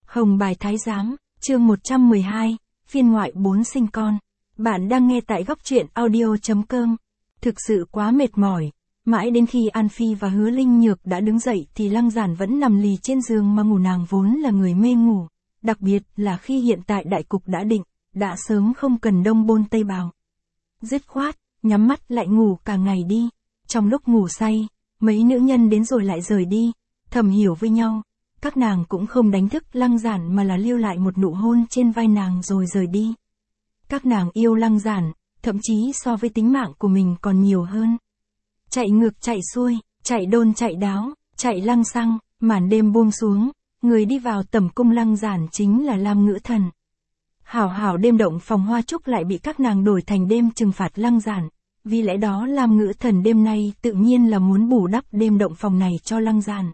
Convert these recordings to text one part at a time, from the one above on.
Hồng bài thái giám, chương 112, phiên ngoại 4 sinh con. Bạn đang nghe tại góc truyện audio.com. Thực sự quá mệt mỏi. Mãi đến khi An Phi và Hứa Linh Nhược đã đứng dậy thì Lăng Giản vẫn nằm lì trên giường mà ngủ. Nàng vốn là người mê ngủ. Đặc biệt là khi hiện tại đại cục đã định, đã sớm không cần đông bôn tây bào. Dứt khoát, nhắm mắt lại ngủ cả ngày đi. Trong lúc ngủ say, mấy nữ nhân đến rồi lại rời đi, thầm hiểu với nhau. Các nàng cũng không đánh thức Lăng Giản mà là lưu lại một nụ hôn trên vai nàng rồi rời đi. Các nàng yêu Lăng Giản, thậm chí so với tính mạng của mình còn nhiều hơn. Chạy ngược chạy xuôi, chạy đôn chạy đáo, chạy lăng xăng, màn đêm buông xuống, người đi vào tẩm cung Lăng Giản chính là Lam Ngữ Thần. Hảo đêm động phòng hoa trúc lại bị các nàng đổi thành đêm trừng phạt Lăng Giản, vì lẽ đó Lam Ngữ Thần đêm nay tự nhiên là muốn bù đắp đêm động phòng này cho Lăng Giản.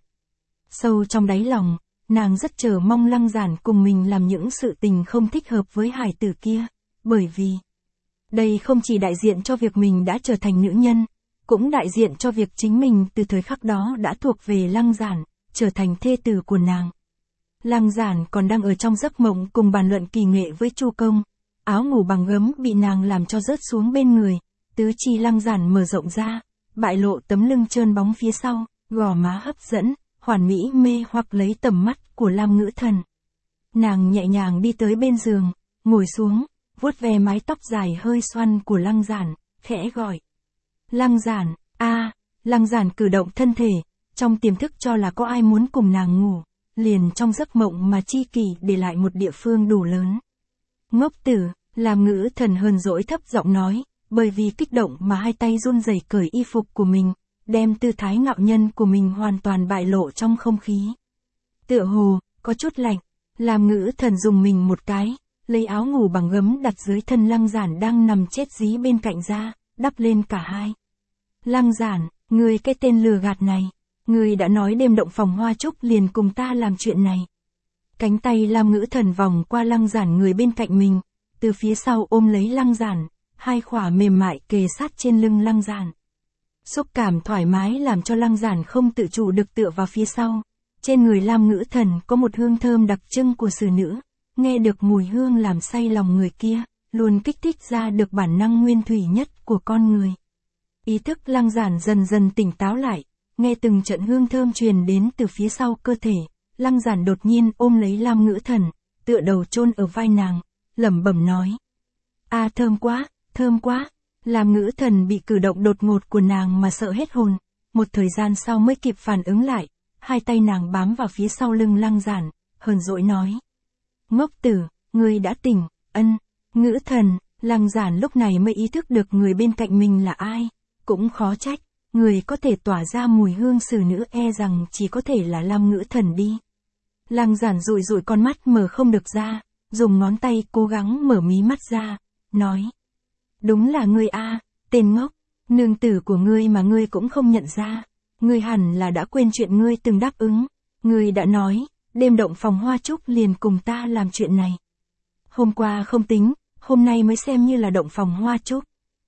Sâu trong đáy lòng, nàng rất chờ mong Lăng Giản cùng mình làm những sự tình không thích hợp với hải tử kia, bởi vì đây không chỉ đại diện cho việc mình đã trở thành nữ nhân, cũng đại diện cho việc chính mình từ thời khắc đó đã thuộc về Lăng Giản, trở thành thê tử của nàng. Lăng Giản còn đang ở trong giấc mộng cùng bàn luận kỳ nghệ với Chu Công, áo ngủ bằng gấm bị nàng làm cho rớt xuống bên người, tứ chi Lăng Giản mở rộng ra, bại lộ tấm lưng trơn bóng phía sau, gò má hấp dẫn, hoàn mỹ mê hoặc lấy tầm mắt của Lam Ngữ Thần. Nàng nhẹ nhàng đi tới bên giường, ngồi xuống, vuốt ve mái tóc dài hơi xoăn của Lăng Giản, khẽ gọi. Lăng Giản, Lăng Giản cử động thân thể, trong tiềm thức cho là có ai muốn cùng nàng ngủ, liền trong giấc mộng mà chi kỷ để lại một địa phương đủ lớn. Ngốc tử, Lam Ngữ Thần hờn dỗi thấp giọng nói, bởi vì kích động mà hai tay run rẩy cởi y phục của mình, đem tư thái ngạo nhân của mình hoàn toàn bại lộ trong không khí. Tựa hồ, có chút lạnh, Lam Ngữ Thần dùng mình một cái, lấy áo ngủ bằng gấm đặt dưới thân Lăng Giản đang nằm chết dí bên cạnh ra, đắp lên cả hai. Lăng Giản, ngươi cái tên lừa gạt này, ngươi đã nói đêm động phòng hoa trúc liền cùng ta làm chuyện này. Cánh tay Lam Ngữ Thần vòng qua Lăng Giản người bên cạnh mình, từ phía sau ôm lấy Lăng Giản, hai khỏa mềm mại kề sát trên lưng Lăng Giản. Xúc cảm thoải mái làm cho Lăng Giản không tự chủ được tựa vào phía sau. Trên người Lam Ngữ Thần có một hương thơm đặc trưng của xử nữ, nghe được mùi hương làm say lòng người kia, luôn kích thích ra được bản năng nguyên thủy nhất của con người. Ý thức Lăng Giản dần dần tỉnh táo lại, nghe từng trận hương thơm truyền đến từ phía sau cơ thể, Lăng Giản đột nhiên ôm lấy Lam Ngữ Thần, tựa đầu chôn ở vai nàng, lẩm bẩm nói. Thơm quá. Lam Ngữ Thần bị cử động đột ngột của nàng mà sợ hết hồn, một thời gian sau mới kịp phản ứng lại, hai tay nàng bám vào phía sau lưng Lăng Giản, hờn dỗi nói. Ngốc tử, ngươi đã tỉnh, Ngữ Thần, Lăng Giản lúc này mới ý thức được người bên cạnh mình là ai, cũng khó trách, người có thể tỏa ra mùi hương xử nữ e rằng chỉ có thể là Lam Ngữ Thần đi. Lăng Giản dụi con mắt mở không được ra, dùng ngón tay cố gắng mở mí mắt ra, nói. Đúng là ngươi tên ngốc, nương tử của ngươi mà ngươi cũng không nhận ra, ngươi hẳn là đã quên chuyện ngươi từng đáp ứng, ngươi đã nói, đêm động phòng hoa trúc liền cùng ta làm chuyện này. Hôm qua không tính, hôm nay mới xem như là động phòng hoa trúc.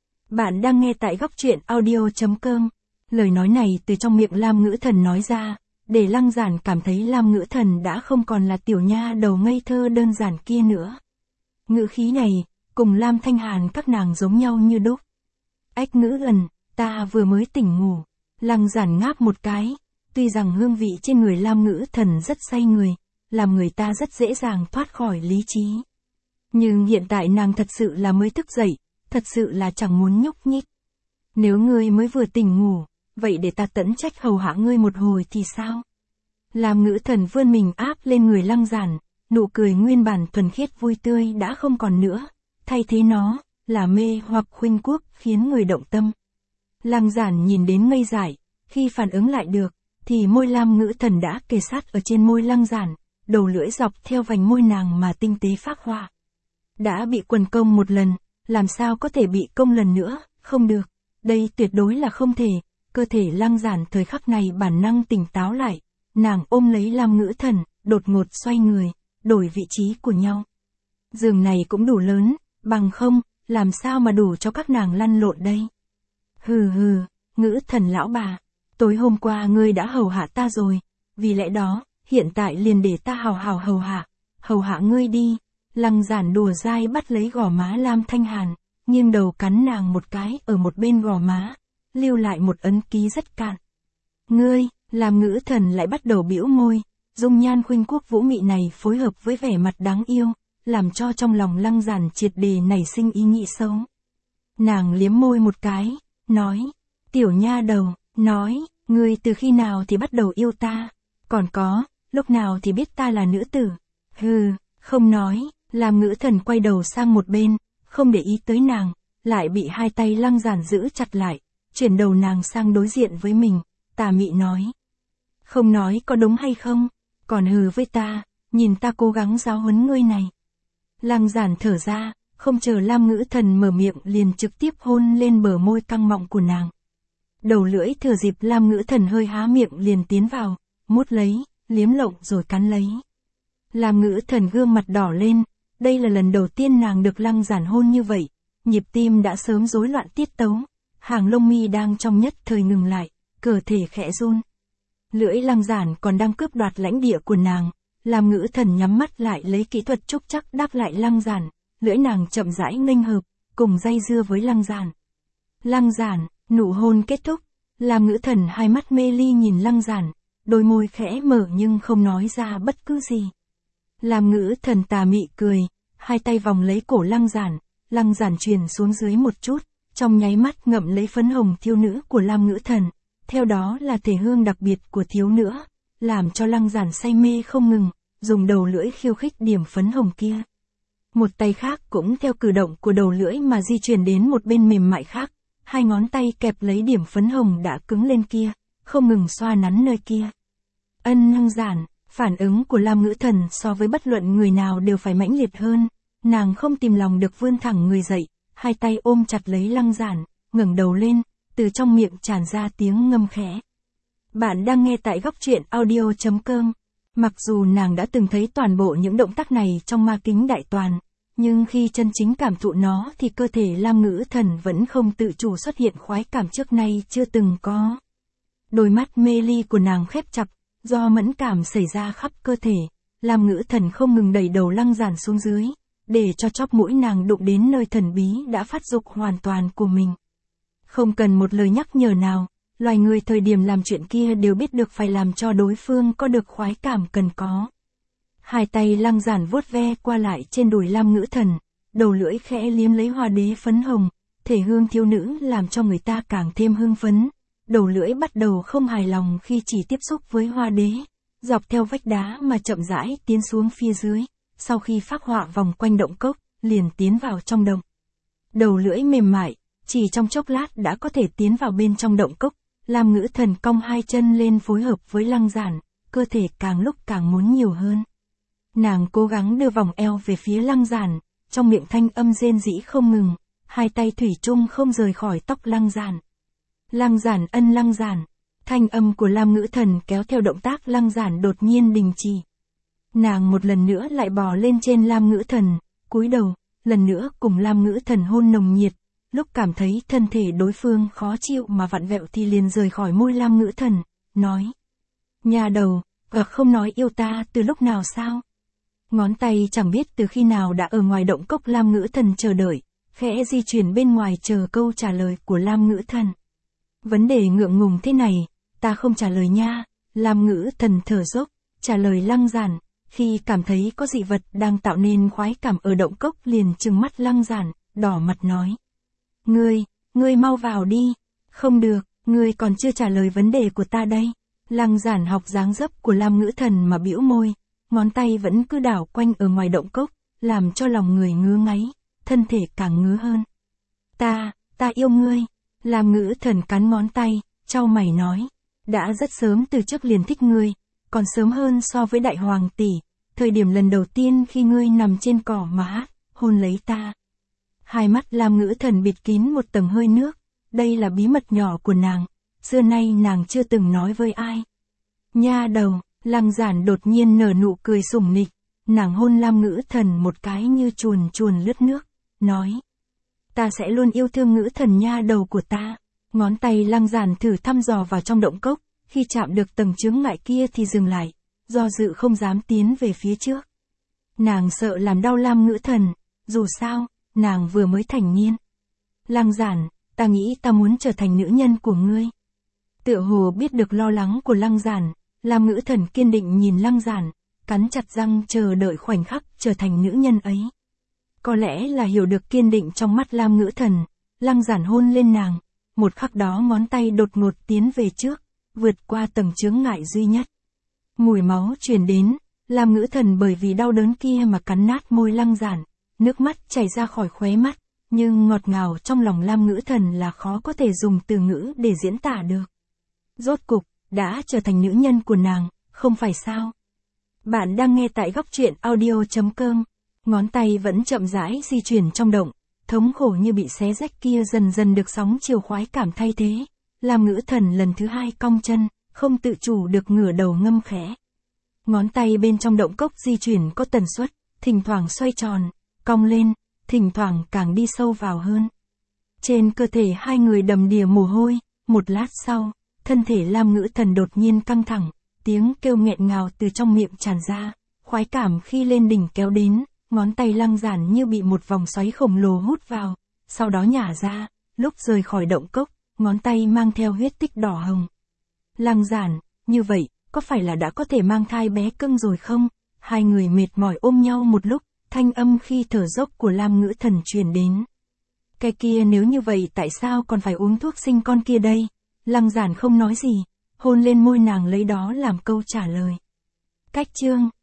Bạn đang nghe tại góc truyện audio.com. Lời nói này từ trong miệng Lam Ngữ Thần nói ra, để Lăng Giản cảm thấy Lam Ngữ Thần đã không còn là tiểu nha đầu ngây thơ đơn giản kia nữa. Ngữ khí này, cùng Lam Thanh Hàn các nàng giống nhau như đúc. Ách Ngữ Ẩn, ta vừa mới tỉnh ngủ. Lăng Giản ngáp một cái, tuy rằng hương vị trên người Lam Ngữ Thần rất say người, làm người ta rất dễ dàng thoát khỏi lý trí. Nhưng hiện tại nàng thật sự là mới thức dậy, thật sự là chẳng muốn nhúc nhích. Nếu ngươi mới vừa tỉnh ngủ, vậy để ta tẫn trách hầu hạ ngươi một hồi thì sao? Lam Ngữ Thần vươn mình áp lên người Lăng Giản, nụ cười nguyên bản thuần khiết vui tươi đã không còn nữa, thay thế nó là mê hoặc khuynh quốc khiến người động tâm. Lăng Giản nhìn đến ngây dại, khi phản ứng lại được, thì môi Lam Ngữ Thần đã kề sát ở trên môi Lăng Giản, đầu lưỡi dọc theo vành môi nàng mà tinh tế phác họa. Đã bị quần công một lần, làm sao có thể bị công lần nữa, không được, đây tuyệt đối là không thể. Cơ thể Lăng Giản thời khắc này bản năng tỉnh táo lại, nàng ôm lấy Lam Ngữ Thần, đột ngột xoay người, đổi vị trí của nhau. Giường này cũng đủ lớn, bằng không, làm sao mà đủ cho các nàng lăn lộn đây. Hừ, Ngữ Thần lão bà, tối hôm qua ngươi đã hầu hạ ta rồi, vì lẽ đó, hiện tại liền để ta hào hào hầu hạ, hầu hạ ngươi đi. Lăng Giản đùa dai bắt lấy gò má Lam Thanh Hàn, nghiêng đầu cắn nàng một cái ở một bên gò má, lưu lại một ấn ký rất cạn. Ngươi, Lam Ngữ Thần lại bắt đầu bĩu môi, dung nhan khuynh quốc vũ mị này phối hợp với vẻ mặt đáng yêu, làm cho trong lòng Lăng Giản triệt để nảy sinh ý nghĩ xấu. Nàng liếm môi một cái, nói, tiểu nha đầu, nói, ngươi từ khi nào thì bắt đầu yêu ta, còn có, lúc nào thì biết ta là nữ tử. Hừ, không nói. Lam Ngữ Thần quay đầu sang một bên, không để ý tới nàng, lại bị hai tay Lăng Giản giữ chặt lại, chuyển đầu nàng sang đối diện với mình, tà mị nói. Không nói có đúng hay không, còn hừ với ta, nhìn ta cố gắng giáo huấn ngươi này. Lăng Giản thở ra, không chờ Lam Ngữ Thần mở miệng liền trực tiếp hôn lên bờ môi căng mọng của nàng. Đầu lưỡi thừa dịp Lam Ngữ Thần hơi há miệng liền tiến vào, mút lấy, liếm lộng rồi cắn lấy. Lam Ngữ Thần gương mặt đỏ lên, đây là lần đầu tiên nàng được Lăng Giản hôn như vậy, nhịp tim đã sớm rối loạn tiết tấu, hàng lông mi đang trong nhất thời ngừng lại, cơ thể khẽ run. Lưỡi Lăng Giản còn đang cướp đoạt lãnh địa của nàng, Lam Ngữ Thần nhắm mắt lại lấy kỹ thuật trúc chắc đáp lại Lăng Giản, lưỡi nàng chậm rãi nghênh hợp, cùng dây dưa với Lăng Giản. Lăng Giản, nụ hôn kết thúc, Lam Ngữ Thần hai mắt mê ly nhìn Lăng Giản, đôi môi khẽ mở nhưng không nói ra bất cứ gì. Lam Ngữ Thần tà mị cười, hai tay vòng lấy cổ Lăng Giản truyền xuống dưới một chút, trong nháy mắt ngậm lấy phấn hồng thiếu nữ của Lam Ngữ Thần, theo đó là thể hương đặc biệt của thiếu nữ, làm cho Lăng Giản say mê không ngừng, dùng đầu lưỡi khiêu khích điểm phấn hồng kia. Một tay khác cũng theo cử động của đầu lưỡi mà di chuyển đến một bên mềm mại khác, hai ngón tay kẹp lấy điểm phấn hồng đã cứng lên kia, không ngừng xoa nắn nơi kia. Lăng Giản, phản ứng của Lam Ngữ Thần so với bất luận người nào đều phải mãnh liệt hơn, nàng không tìm lòng được vươn thẳng người dậy, hai tay ôm chặt lấy Lăng Giản, ngẩng đầu lên, từ trong miệng tràn ra tiếng ngâm khẽ. Bạn đang nghe tại góc truyện audio.com. Mặc dù nàng đã từng thấy toàn bộ những động tác này trong Ma Kính Đại Toàn, nhưng khi chân chính cảm thụ nó thì cơ thể Lam Ngữ Thần vẫn không tự chủ xuất hiện khoái cảm trước nay chưa từng có. Đôi mắt mê ly của nàng khép chặt, do mẫn cảm xảy ra khắp cơ thể, Lam Ngữ Thần không ngừng đẩy đầu Lăng Giản xuống dưới, để cho chóp mũi nàng đụng đến nơi thần bí đã phát dục hoàn toàn của mình. Không cần một lời nhắc nhở nào, loài người thời điểm làm chuyện kia đều biết được phải làm cho đối phương có được khoái cảm cần có. Hai tay Lăng Giản vuốt ve qua lại trên đùi Lam Ngữ Thần, đầu lưỡi khẽ liếm lấy hoa đế phấn hồng, thể hương thiếu nữ làm cho người ta càng thêm hưng phấn. Đầu lưỡi bắt đầu không hài lòng khi chỉ tiếp xúc với hoa đế, dọc theo vách đá mà chậm rãi tiến xuống phía dưới, sau khi phác họa vòng quanh động cốc, liền tiến vào trong động. Đầu lưỡi mềm mại, chỉ trong chốc lát đã có thể tiến vào bên trong động cốc, Lam Ngữ Thần cong hai chân lên phối hợp với Lăng Giản, cơ thể càng lúc càng muốn nhiều hơn. Nàng cố gắng đưa vòng eo về phía Lăng Giản, trong miệng thanh âm rên rỉ không ngừng, hai tay thủy chung không rời khỏi tóc Lăng Giản. Lăng Giản Lăng Giản, thanh âm của Lam Ngữ Thần kéo theo động tác Lăng Giản đột nhiên đình chỉ. Nàng một lần nữa lại bò lên trên Lam Ngữ Thần, cúi đầu, lần nữa cùng Lam Ngữ Thần hôn nồng nhiệt, lúc cảm thấy thân thể đối phương khó chịu mà vặn vẹo thì liền rời khỏi môi Lam Ngữ Thần, nói. Nhà đầu, không nói yêu ta từ lúc nào sao? Ngón tay chẳng biết từ khi nào đã ở ngoài động cốc Lam Ngữ Thần chờ đợi, khẽ di chuyển bên ngoài chờ câu trả lời của Lam Ngữ Thần. Vấn đề ngượng ngùng thế này, ta không trả lời nha, Lam Ngữ Thần thở dốc, trả lời Lăng Giản, khi cảm thấy có dị vật đang tạo nên khoái cảm ở động cốc liền trừng mắt Lăng Giản, đỏ mặt nói. Ngươi mau vào đi, không được, ngươi còn chưa trả lời vấn đề của ta đây. Lăng Giản học dáng dấp của Lam Ngữ Thần mà bĩu môi, ngón tay vẫn cứ đảo quanh ở ngoài động cốc, làm cho lòng người ngứa ngáy, thân thể càng ngứa hơn. Ta yêu ngươi. Lam Ngữ Thần cắn ngón tay, chau mày nói, đã rất sớm từ trước liền thích ngươi, còn sớm hơn so với đại hoàng tỷ, thời điểm lần đầu tiên khi ngươi nằm trên cỏ mà hát, hôn lấy ta. Hai mắt Lam Ngữ Thần bịt kín một tầng hơi nước, đây là bí mật nhỏ của nàng, xưa nay nàng chưa từng nói với ai. Nha đầu, Lăng Giản đột nhiên nở nụ cười sủng nịch, nàng hôn Lam Ngữ Thần một cái như chuồn chuồn lướt nước, nói. Ta sẽ luôn yêu thương Ngữ Thần nha đầu của ta. Ngón tay Lăng Giản thử thăm dò vào trong động cốc, khi chạm được tầng chướng ngại kia thì dừng lại, do dự không dám tiến về phía trước. Nàng sợ làm đau Lam Ngữ Thần, dù sao, nàng vừa mới thành niên. Lăng Giản, ta nghĩ ta muốn trở thành nữ nhân của ngươi. Tựa hồ biết được lo lắng của Lăng Giản, Lam Ngữ Thần kiên định nhìn Lăng Giản, cắn chặt răng chờ đợi khoảnh khắc trở thành nữ nhân ấy. Có lẽ là hiểu được kiên định trong mắt Lam Ngữ Thần, Lăng Giản hôn lên nàng, một khắc đó ngón tay đột ngột tiến về trước, vượt qua tầng chướng ngại duy nhất. Mùi máu truyền đến, Lam Ngữ Thần bởi vì đau đớn kia mà cắn nát môi Lăng Giản, nước mắt chảy ra khỏi khóe mắt, nhưng ngọt ngào trong lòng Lam Ngữ Thần là khó có thể dùng từ ngữ để diễn tả được. Rốt cục, đã trở thành nữ nhân của nàng, không phải sao? Bạn đang nghe tại góc truyện audio.com, ngón tay vẫn chậm rãi di chuyển trong động, thống khổ như bị xé rách kia dần dần được sóng chiều khoái cảm thay thế. Lam Ngữ Thần lần thứ hai cong chân, không tự chủ được ngửa đầu ngâm khẽ. Ngón tay bên trong động cốc di chuyển có tần suất, thỉnh thoảng xoay tròn, cong lên, thỉnh thoảng càng đi sâu vào hơn. Trên cơ thể hai người đầm đìa mồ hôi, một lát sau, thân thể Lam Ngữ Thần đột nhiên căng thẳng, tiếng kêu nghẹn ngào từ trong miệng tràn ra, khoái cảm khi lên đỉnh kéo đến, ngón tay Lăng Giản như bị một vòng xoáy khổng lồ hút vào, sau đó nhả ra, lúc rời khỏi động cốc, ngón tay mang theo huyết tích đỏ hồng. Lăng Giản, như vậy, có phải là đã có thể mang thai bé cưng rồi không? Hai người mệt mỏi ôm nhau một lúc, thanh âm khi thở dốc của Lam Ngữ Thần truyền đến. Cái kia nếu như vậy tại sao còn phải uống thuốc sinh con kia đây? Lăng Giản không nói gì, hôn lên môi nàng lấy đó làm câu trả lời. Cách chương